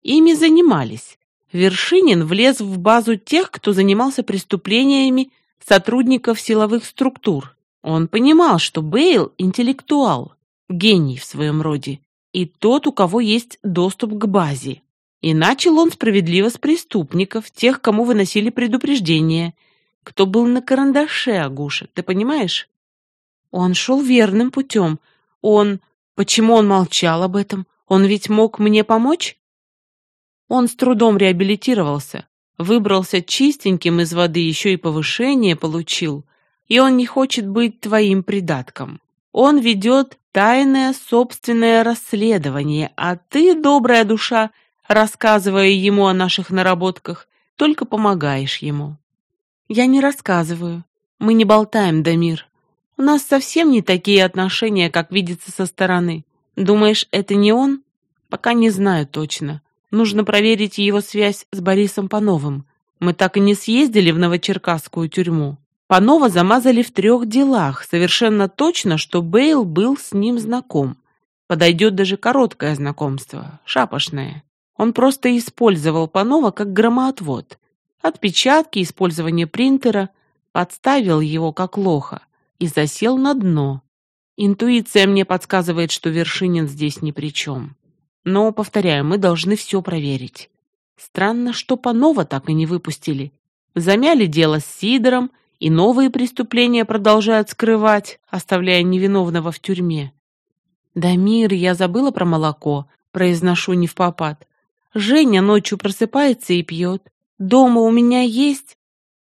ими занимались. Вершинин влез в базу тех, кто занимался преступлениями сотрудников силовых структур. Он понимал, что Бейл – интеллектуал, гений в своем роде, и тот, у кого есть доступ к базе. И начал он справедливо с преступников, тех, кому выносили предупреждения, кто был на карандаше, Агуша, ты понимаешь? Он шел верным путем. Почему он молчал об этом? Он ведь мог мне помочь? Он с трудом реабилитировался, выбрался чистеньким из воды, еще и повышение получил, и он не хочет быть твоим придатком. Он ведет тайное собственное расследование, а ты, добрая душа, рассказывая ему о наших наработках, только помогаешь ему. Я не рассказываю. Мы не болтаем, Дамир. У нас совсем не такие отношения, как видится со стороны. Думаешь, это не он? Пока не знаю точно. Нужно проверить его связь с Борисом Пановым. Мы так и не съездили в Новочеркасскую тюрьму. Панова замазали в 3 делах. Совершенно точно, что Бейл был с ним знаком. Подойдет даже короткое знакомство, шапошное. Он просто использовал Панова как громоотвод. Отпечатки, использование принтера, подставил его как лоха и засел на дно. Интуиция мне подсказывает, что Вершинин здесь ни при чем. Но, повторяю, мы должны все проверить. Странно, что Панова так и не выпустили. Замяли дело с Сидором, и новые преступления продолжают скрывать, оставляя невиновного в тюрьме. «Дамир, я забыла про молоко», произношу невпопад. «Женя ночью просыпается и пьет. Дома у меня есть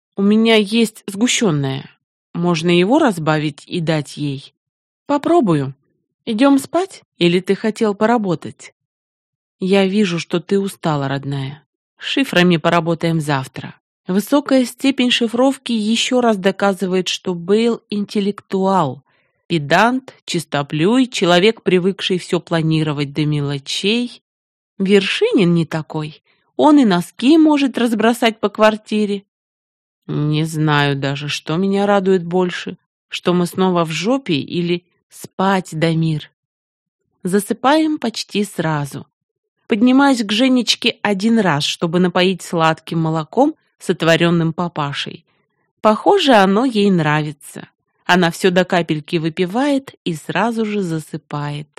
сгущенное. Можно его разбавить и дать ей? Попробую. Идем спать? Или ты хотел поработать?» «Я вижу, что ты устала, родная. Шифрами поработаем завтра». Высокая степень шифровки еще раз доказывает, что Бейл интеллектуал, педант, чистоплюй, человек, привыкший все планировать до мелочей. Вершинин не такой. Он и носки может разбросать по квартире. Не знаю даже, что меня радует больше, что мы снова в жопе или спать, Дамир. Засыпаем почти сразу. Поднимаюсь к Женечке 1 раз, чтобы напоить сладким молоком, сотворенным папашей. Похоже, оно ей нравится. Она все до капельки выпивает и сразу же засыпает.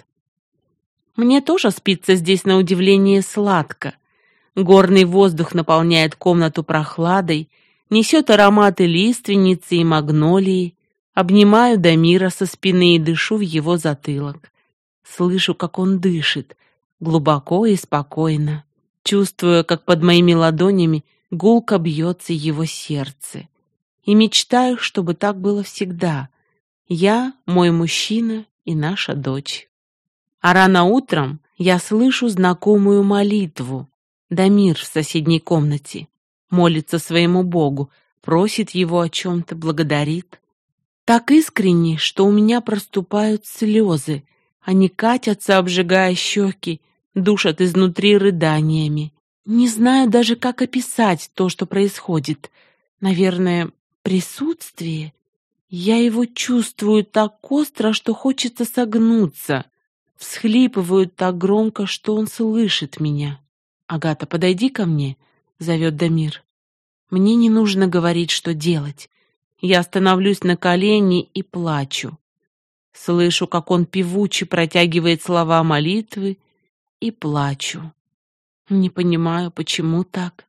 Мне тоже спится здесь на удивление сладко. Горный воздух наполняет комнату прохладой, несет ароматы лиственницы и магнолии. Обнимаю Дамира со спины и дышу в его затылок. Слышу, как он дышит, глубоко и спокойно. Чувствую, как под моими ладонями гулко бьется его сердце. И мечтаю, чтобы так было всегда. Я, мой мужчина и наша дочь. А рано утром я слышу знакомую молитву. Дамир в соседней комнате молится своему Богу, просит его о чем-то, благодарит. Так искренне, что у меня проступают слезы. Они катятся, обжигая щеки, душат изнутри рыданиями. Не знаю даже, как описать то, что происходит. Наверное, присутствие. Я его чувствую так остро, что хочется согнуться. Всхлипываю так громко, что он слышит меня. «Агата, подойди ко мне», — зовет Дамир. Мне не нужно говорить, что делать. Я становлюсь на колени и плачу. Слышу, как он певуче протягивает слова молитвы, и плачу. Не понимаю, почему так.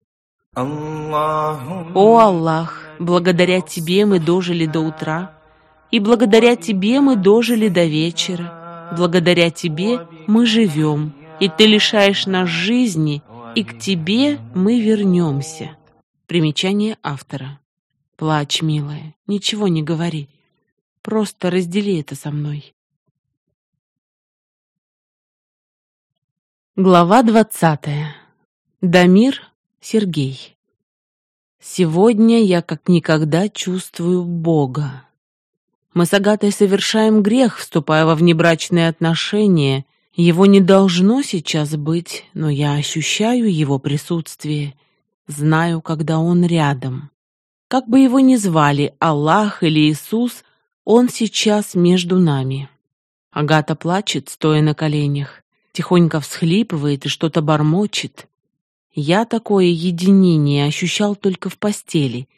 О, Аллах, благодаря Тебе мы дожили до утра, и благодаря Тебе мы дожили до вечера. Благодаря Тебе мы живем, и Ты лишаешь нас жизни, и к Тебе мы вернемся. Примечание автора. Плачь, милая, ничего не говори. Просто раздели это со мной. Глава 20. Дамир, Сергей. Сегодня я как никогда чувствую Бога. Мы с Агатой совершаем грех, вступая во внебрачные отношения. Его не должно сейчас быть, но я ощущаю его присутствие. Знаю, когда он рядом. Как бы его ни звали, Аллах или Иисус, он сейчас между нами. Агата плачет, стоя на коленях. Тихонько всхлипывает и что-то бормочет. Я такое единение ощущал только в постели